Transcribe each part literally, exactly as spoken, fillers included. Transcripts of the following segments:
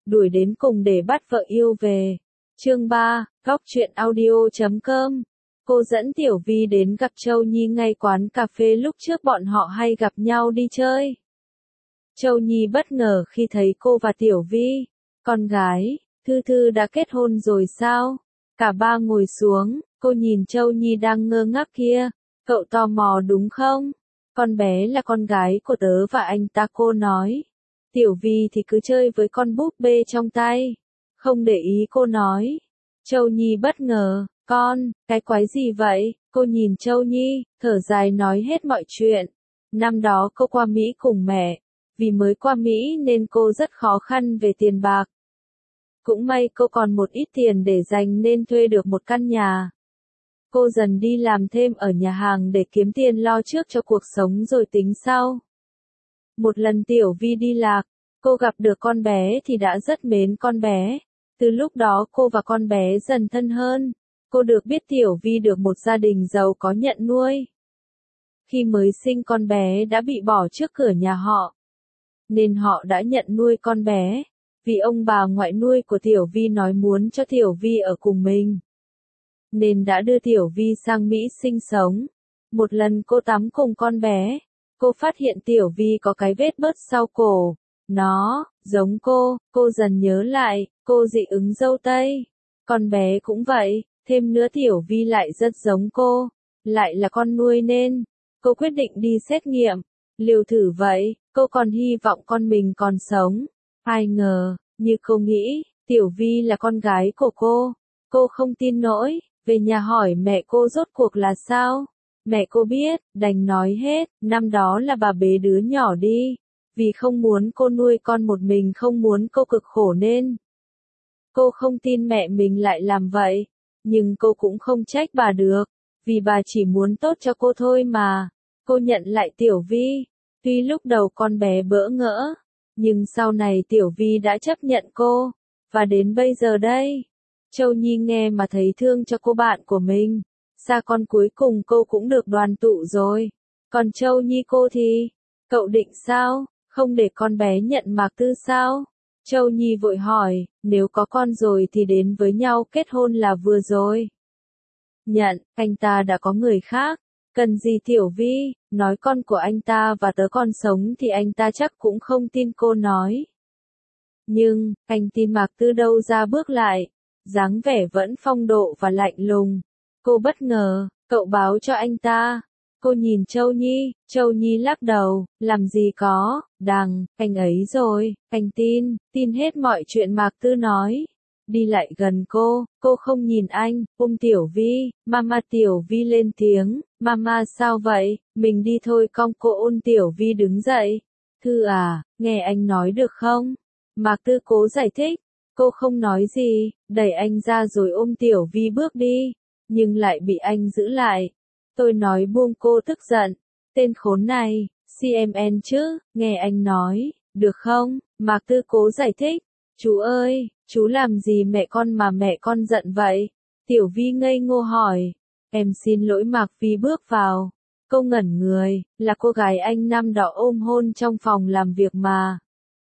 đuổi đến cùng để bắt vợ yêu về. Chương ba, góc truyện audio chấm com. Cô dẫn Tiểu Vi đến gặp Châu Nhi ngay quán cà phê lúc trước bọn họ hay gặp nhau đi chơi. Châu Nhi bất ngờ khi thấy cô và Tiểu Vi. Con gái, Thư Thư đã kết hôn rồi sao? Cả ba ngồi xuống, cô nhìn Châu Nhi đang ngơ ngác kia. Cậu tò mò đúng không? Con bé là con gái của tớ và anh ta, cô nói. Tiểu Vi thì cứ chơi với con búp bê trong tay. Không để ý, cô nói. Châu Nhi bất ngờ. Con, cái quái gì vậy? Cô nhìn Châu Nhi, thở dài nói hết mọi chuyện. Năm đó cô qua Mỹ cùng mẹ. Vì mới qua Mỹ nên cô rất khó khăn về tiền bạc. Cũng may cô còn một ít tiền để dành nên thuê được một căn nhà. Cô dần đi làm thêm ở nhà hàng để kiếm tiền lo trước cho cuộc sống rồi tính sau. Một lần Tiểu Vi đi lạc, cô gặp được con bé thì đã rất mến con bé. Từ lúc đó cô và con bé dần thân hơn. Cô được biết Tiểu Vi được một gia đình giàu có nhận nuôi. Khi mới sinh con bé đã bị bỏ trước cửa nhà họ. Nên họ đã nhận nuôi con bé. Vì ông bà ngoại nuôi của Tiểu Vi nói muốn cho Tiểu Vi ở cùng mình. Nên đã đưa Tiểu Vi sang Mỹ sinh sống. Một lần cô tắm cùng con bé. Cô phát hiện Tiểu Vi có cái vết bớt sau cổ. Nó, giống cô, cô dần nhớ lại, cô dị ứng dâu tây. Con bé cũng vậy, thêm nữa Tiểu Vi lại rất giống cô. Lại là con nuôi nên, cô quyết định đi xét nghiệm. Liều thử vậy, cô còn hy vọng con mình còn sống. Ai ngờ, như cô nghĩ, Tiểu Vi là con gái của cô. Cô không tin nổi, về nhà hỏi mẹ cô rốt cuộc là sao. Mẹ cô biết, đành nói hết, năm đó là bà bế đứa nhỏ đi. Vì không muốn cô nuôi con một mình, không muốn cô cực khổ nên. Cô không tin mẹ mình lại làm vậy. Nhưng cô cũng không trách bà được. Vì bà chỉ muốn tốt cho cô thôi mà. Cô nhận lại Tiểu Vi. Tuy lúc đầu con bé bỡ ngỡ. Nhưng sau này Tiểu Vi đã chấp nhận cô. Và đến bây giờ đây. Châu Nhi nghe mà thấy thương cho cô bạn của mình. Xa con cuối cùng cô cũng được đoàn tụ rồi. Còn Châu Nhi cô thì, cậu định sao? Không để con bé nhận Mạc Tư sao? Châu Nhi vội hỏi, nếu có con rồi thì đến với nhau kết hôn là vừa rồi. Nhận, anh ta đã có người khác. Cần gì Tiểu Vi, nói con của anh ta và tớ còn sống thì anh ta chắc cũng không tin, cô nói. Nhưng, anh tin Mạc Tư đâu ra bước lại. Dáng vẻ vẫn phong độ và lạnh lùng. Cô bất ngờ, cậu báo cho anh ta. Cô nhìn Châu Nhi, Châu Nhi lắc đầu, làm gì có, đằng, anh ấy rồi, anh tin, tin hết mọi chuyện Mạc Tư nói. Đi lại gần cô, cô không nhìn anh, ôm Tiểu Vi, mama. Tiểu Vi lên tiếng, mama sao vậy, mình đi thôi con. Cô ôm Tiểu Vi đứng dậy. Thư à, nghe anh nói được không? Mạc Tư cố giải thích. Cô không nói gì, đẩy anh ra rồi ôm Tiểu Vi bước đi, nhưng lại bị anh giữ lại. Tôi nói buông, cô tức giận. Tên khốn này, xê em en chứ, nghe anh nói, được không? Mạc Tư cố giải thích. Chú ơi, chú làm gì mẹ con mà mẹ con giận vậy? Tiểu Vi ngây ngô hỏi. Em xin lỗi. Mạc Vi bước vào. Cô ngẩn người, là cô gái anh năm đó ôm hôn trong phòng làm việc mà.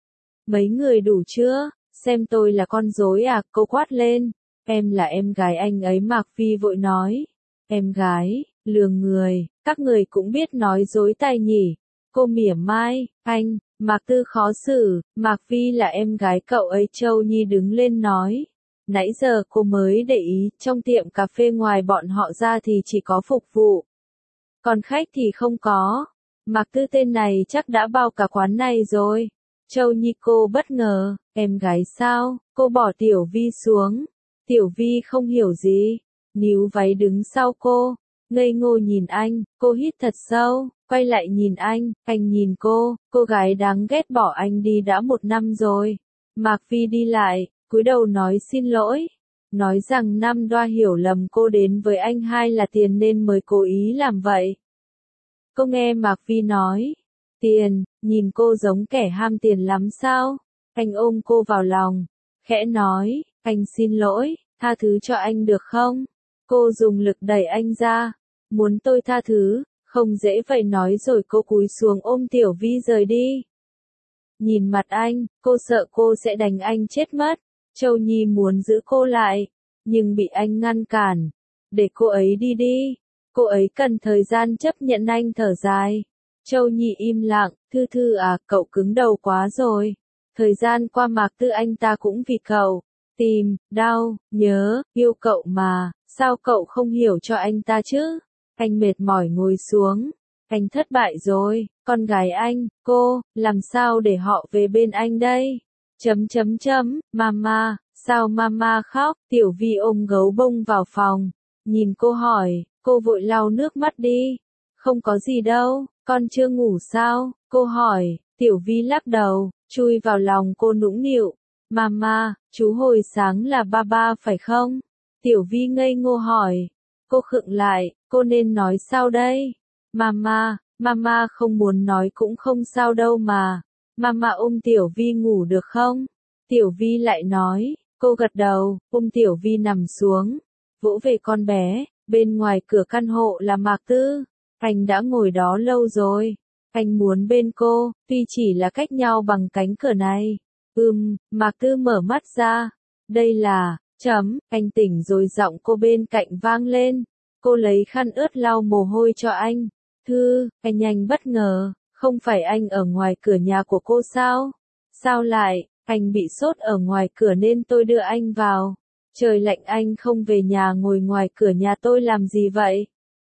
Mấy người đủ chưa? Xem tôi là con rối à? Cô quát lên. Em là em gái anh ấy. Mạc Vi vội nói. Em gái, lừa người, các người cũng biết nói dối tay nhỉ? Cô mỉa mai. Anh, Mạc Tư khó xử. Mạc Vi là em gái cậu ấy. Châu Nhi đứng lên nói. Nãy giờ cô mới để ý, trong tiệm cà phê ngoài bọn họ ra thì chỉ có phục vụ. Còn khách thì không có. Mạc Tư tên này chắc đã bao cả quán này rồi. Châu Nhi cô bất ngờ, em gái sao? Cô bỏ Tiểu Vi xuống. Tiểu Vi không hiểu gì. Níu váy đứng sau cô. Ngây ngô nhìn anh, cô hít thật sâu, quay lại nhìn anh, anh nhìn cô, cô gái đáng ghét bỏ anh đi đã một năm rồi. Mạc Vi đi lại, cúi đầu nói xin lỗi. Nói rằng năm đoa hiểu lầm cô đến với anh hai là tiền nên mới cố ý làm vậy. Cô nghe Mạc Vi nói. Tiền, nhìn cô giống kẻ ham tiền lắm sao? Anh ôm cô vào lòng, khẽ nói, anh xin lỗi, tha thứ cho anh được không? Cô dùng lực đẩy anh ra, muốn tôi tha thứ, không dễ vậy nói rồi cô cúi xuống ôm Tiểu Vi rời đi. Nhìn mặt anh, cô sợ cô sẽ đánh anh chết mất. Châu Nhi muốn giữ cô lại, nhưng bị anh ngăn cản. Để cô ấy đi đi. Cô ấy cần thời gian chấp nhận anh thở dài. Châu Nhi im lặng, Thư Thư à, cậu cứng đầu quá rồi. Thời gian qua Mạc Tư anh ta cũng vì cậu. Tìm, đau, nhớ, yêu cậu mà, sao cậu không hiểu cho anh ta chứ? Anh mệt mỏi ngồi xuống. Anh thất bại rồi, con gái anh, cô, làm sao để họ về bên anh đây? Chấm chấm chấm, mama, sao mama khóc? Tiểu Vi ôm gấu bông vào phòng, nhìn cô hỏi, cô vội lau nước mắt đi. Không có gì đâu, con chưa ngủ sao? Cô hỏi, Tiểu Vi lắc đầu, chui vào lòng cô nũng nịu. Mama, chú hồi sáng là ba ba phải không? Tiểu Vi ngây ngô hỏi. Cô khựng lại, cô nên nói sao đây? Mama, mama không muốn nói cũng không sao đâu mà. Mama ôm Tiểu Vi ngủ được không? Tiểu Vi lại nói, cô gật đầu, ôm Tiểu Vi nằm xuống, vỗ về con bé. Bên ngoài cửa căn hộ là Mạc Tư. Anh đã ngồi đó lâu rồi. Anh muốn bên cô, tuy chỉ là cách nhau bằng cánh cửa này. Ừm, Mạc Tư mở mắt ra. Đây là, chấm, anh tỉnh rồi giọng cô bên cạnh vang lên. Cô lấy khăn ướt lau mồ hôi cho anh. Thư, anh nhanh bất ngờ, không phải anh ở ngoài cửa nhà của cô sao? Sao lại, anh bị sốt ở ngoài cửa nên tôi đưa anh vào. Trời lạnh anh không về nhà ngồi ngoài cửa nhà tôi làm gì vậy?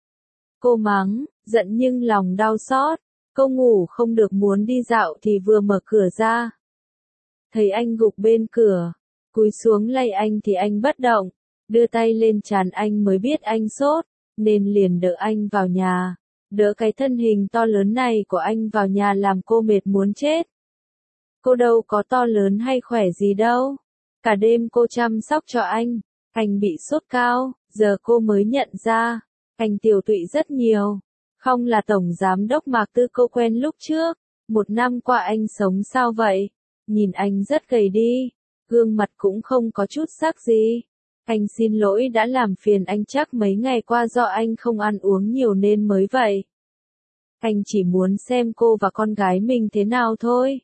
Cô mắng, giận nhưng lòng đau xót. Cô ngủ không được muốn đi dạo thì vừa mở cửa ra. Thấy anh gục bên cửa, cúi xuống lay anh thì anh bất động. Đưa tay lên trán anh mới biết anh sốt, nên liền đỡ anh vào nhà. Đỡ cái thân hình to lớn này của anh vào nhà làm cô mệt muốn chết. Cô đâu có to lớn hay khỏe gì đâu. Cả đêm cô chăm sóc cho anh. Anh bị sốt cao, giờ cô mới nhận ra. Anh tiều tụy rất nhiều. Không là tổng giám đốc Mạc Tư cô quen lúc trước. Một năm qua anh sống sao vậy? Nhìn anh rất gầy đi. Gương mặt cũng không có chút sắc gì. Anh xin lỗi đã làm phiền anh, chắc mấy ngày qua do anh không ăn uống nhiều nên mới vậy. Anh chỉ muốn xem cô và con gái mình thế nào thôi.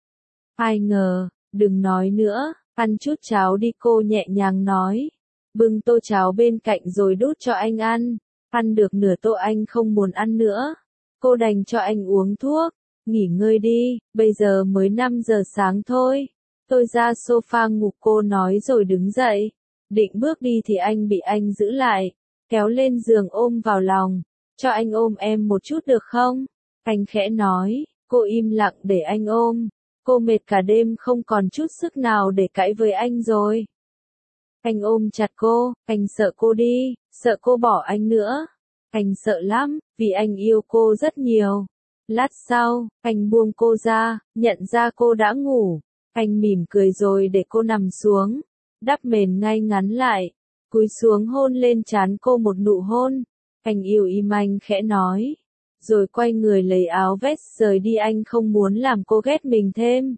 Ai ngờ, đừng nói nữa, ăn chút cháo đi, cô nhẹ nhàng nói. Bưng tô cháo bên cạnh rồi đút cho anh ăn. Ăn được nửa tô anh không muốn ăn nữa. Cô đành cho anh uống thuốc. Nghỉ ngơi đi, bây giờ mới năm giờ sáng thôi. Tôi ra sofa ngủ, cô nói rồi đứng dậy. Định bước đi thì anh bị anh giữ lại. Kéo lên giường ôm vào lòng. Cho anh ôm em một chút được không? Anh khẽ nói. Cô im lặng để anh ôm. Cô mệt cả đêm không còn chút sức nào để cãi với anh rồi. Anh ôm chặt cô, anh sợ cô đi, sợ cô bỏ anh nữa. Anh sợ lắm, vì anh yêu cô rất nhiều. Lát sau, anh buông cô ra, nhận ra cô đã ngủ. Anh mỉm cười rồi để cô nằm xuống. Đắp mền ngay ngắn lại. Cúi xuống hôn lên trán cô một nụ hôn. Anh yêu im anh khẽ nói. Rồi quay người lấy áo vest rời đi, anh không muốn làm cô ghét mình thêm.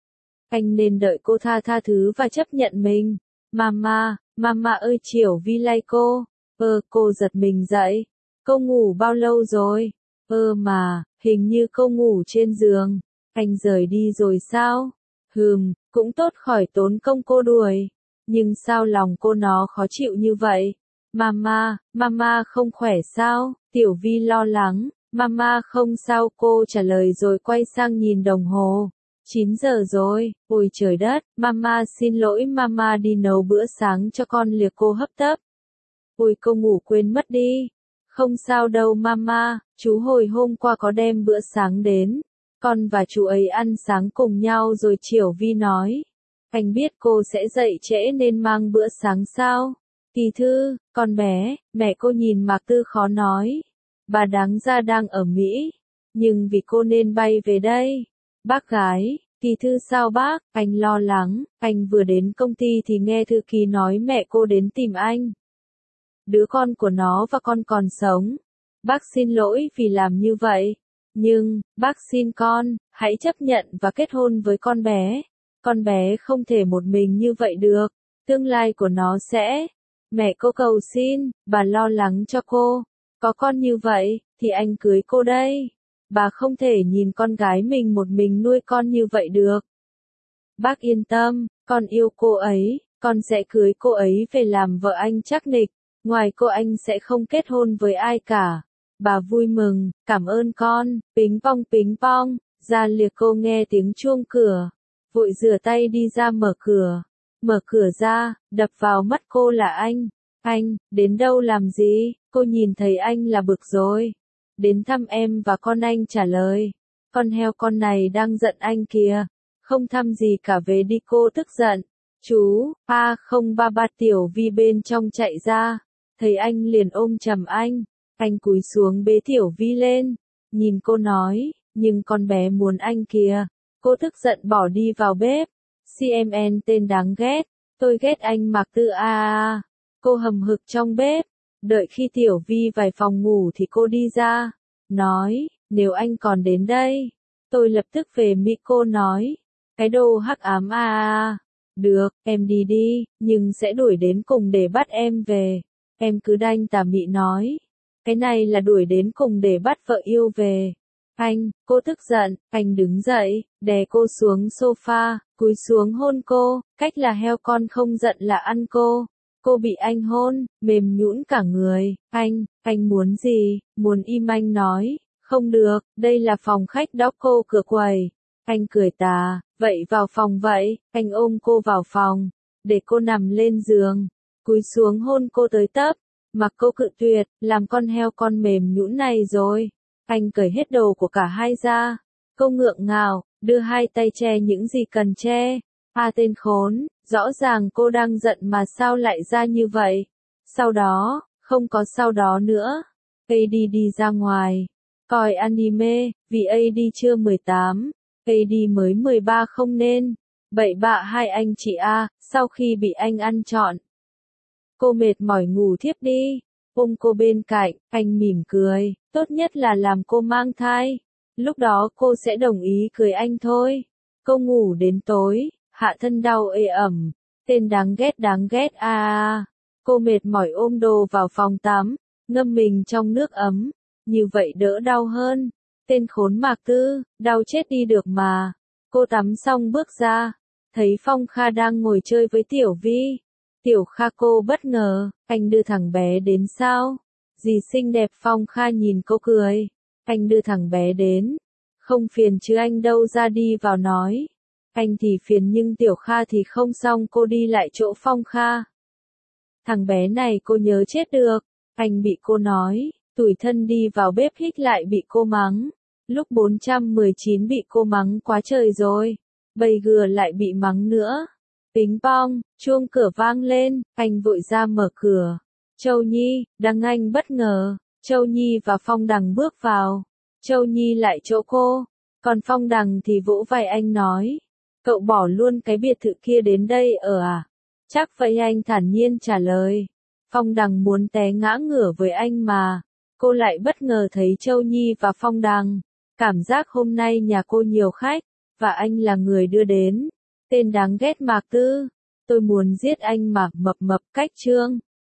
Anh nên đợi cô tha tha thứ và chấp nhận mình. Mama, mama ơi, Triểu Vi lay cô. Ơ, cô giật mình dậy. Cô ngủ bao lâu rồi? Ơ mà, hình như cô ngủ trên giường. Anh rời đi rồi sao? Hừm, cũng tốt khỏi tốn công cô đuổi. Nhưng sao lòng cô nó khó chịu như vậy? Mama, mama không khỏe sao? Tiểu Vi lo lắng. Mama không sao, cô trả lời rồi quay sang nhìn đồng hồ. chín giờ rồi, ôi trời đất, mama xin lỗi, mama đi nấu bữa sáng cho con, liếc cô hấp tấp. Ôi cô ngủ quên mất đi. Không sao đâu mama, chú hồi hôm qua có đem bữa sáng đến. Con và chú ấy ăn sáng cùng nhau rồi, Triểu Vi nói. Anh biết cô sẽ dậy trễ nên mang bữa sáng sao? Kỳ Thư, con bé, mẹ cô nhìn Mạc Tư khó nói. Bà đáng ra đang ở Mỹ, nhưng vì cô nên bay về đây. Bác gái, Kỳ Thư sao bác? Anh lo lắng, anh vừa đến công ty thì nghe thư ký nói mẹ cô đến tìm anh. Đứa con của nó và con còn sống. Bác xin lỗi vì làm như vậy. Nhưng, bác xin con, hãy chấp nhận và kết hôn với con bé. Con bé không thể một mình như vậy được. Tương lai của nó sẽ... Mẹ cô cầu xin, bà lo lắng cho cô. Có con như vậy, thì anh cưới cô đây. bà không thể nhìn con gái mình một mình nuôi con như vậy được. Bác yên tâm, con yêu cô ấy, con sẽ cưới cô ấy về làm vợ anh chắc nịch, ngoài cô anh sẽ không kết hôn với ai cả. Bà vui mừng, cảm ơn con, pính pong pính pong, ra liệt cô nghe tiếng chuông cửa, vội rửa tay đi ra mở cửa, mở cửa ra, đập vào mắt cô là anh, anh, đến đâu làm gì, cô nhìn thấy anh là bực rồi, đến thăm em và con anh trả lời, con heo con này đang giận anh kìa, không thăm gì cả về đi cô tức giận, chú, a không ba ba Tiểu Vi bên trong chạy ra, thấy anh liền ôm chầm anh. Anh cúi xuống bế Tiểu Vi lên, nhìn cô nói, nhưng con bé muốn anh kìa. Cô tức giận bỏ đi vào bếp. xê em en tên đáng ghét, tôi ghét anh Mạc Tư a a. Cô hầm hực trong bếp, đợi khi Tiểu Vi vào phòng ngủ thì cô đi ra, nói, nếu anh còn đến đây, tôi lập tức về Mỹ. Cô nói, cái đồ hắc ám a a. Được, em đi đi, nhưng sẽ đuổi đến cùng để bắt em về. Em cứ đanh tà Mỹ nói. Cái này là đuổi đến cùng để bắt vợ yêu về. Anh, cô tức giận, anh đứng dậy, đè cô xuống sofa, cúi xuống hôn cô, cách là heo con không giận là ăn cô. Cô bị anh hôn, mềm nhũn cả người, anh, anh muốn gì, muốn im anh nói, không được, đây là phòng khách đó cô cửa quầy. Anh cười tà, vậy vào phòng vậy, anh ôm cô vào phòng, để cô nằm lên giường, cúi xuống hôn cô tới tấp. Mặc cô cự tuyệt, làm con heo con mềm nhũn này rồi. Anh cởi hết đồ của cả hai ra. Cô ngượng ngào, đưa hai tay che những gì cần che. À tên khốn, rõ ràng cô đang giận mà sao lại ra như vậy. Sau đó, không có sau đó nữa. a đê đi ra ngoài. Coi anime, vì a đê chưa mười tám. a đê mới mười ba không nên. Bậy bạ hai anh chị A, sau khi bị anh ăn trọn. Cô mệt mỏi ngủ thiếp đi, ôm cô bên cạnh, anh mỉm cười, tốt nhất là làm cô mang thai. Lúc đó cô sẽ đồng ý cưới anh thôi. Cô ngủ đến tối, hạ thân đau ê ẩm, tên đáng ghét đáng ghét a a. Cô mệt mỏi ôm đồ vào phòng tắm, ngâm mình trong nước ấm, như vậy đỡ đau hơn. Tên khốn Mạc Tư, đau chết đi được mà. Cô tắm xong bước ra, thấy Phong Kha đang ngồi chơi với Tiểu Vi. Tiểu Kha cô bất ngờ, anh đưa thằng bé đến sao? Dì xinh đẹp. Phong Kha nhìn cô cười. Anh đưa thằng bé đến. Không phiền chứ anh đâu, ra đi vào nói. Anh thì phiền nhưng Tiểu Kha thì không. Xong cô đi lại chỗ Phong Kha. Thằng bé này cô nhớ chết được. Anh bị cô nói, tủi thân đi vào bếp hít lại bị cô mắng. Lúc bốn trăm mười chín bị cô mắng quá trời rồi. Bây giờ lại bị mắng nữa. Pính pong, chuông cửa vang lên, anh vội ra mở cửa. Châu Nhi, Đăng Anh bất ngờ, Châu Nhi và Phong Đằng bước vào. Châu Nhi lại chỗ cô, còn Phong Đằng thì vỗ vai anh nói. Cậu bỏ luôn cái biệt thự kia đến đây ở à? Chắc vậy, anh thản nhiên trả lời. Phong Đằng muốn té ngã ngửa với anh mà. Cô lại bất ngờ thấy Châu Nhi và Phong Đằng. Cảm giác hôm nay nhà cô nhiều khách, và anh là người đưa đến. Tên đáng ghét Mạc Tư, tôi muốn giết anh mà. Mập mập cách trương.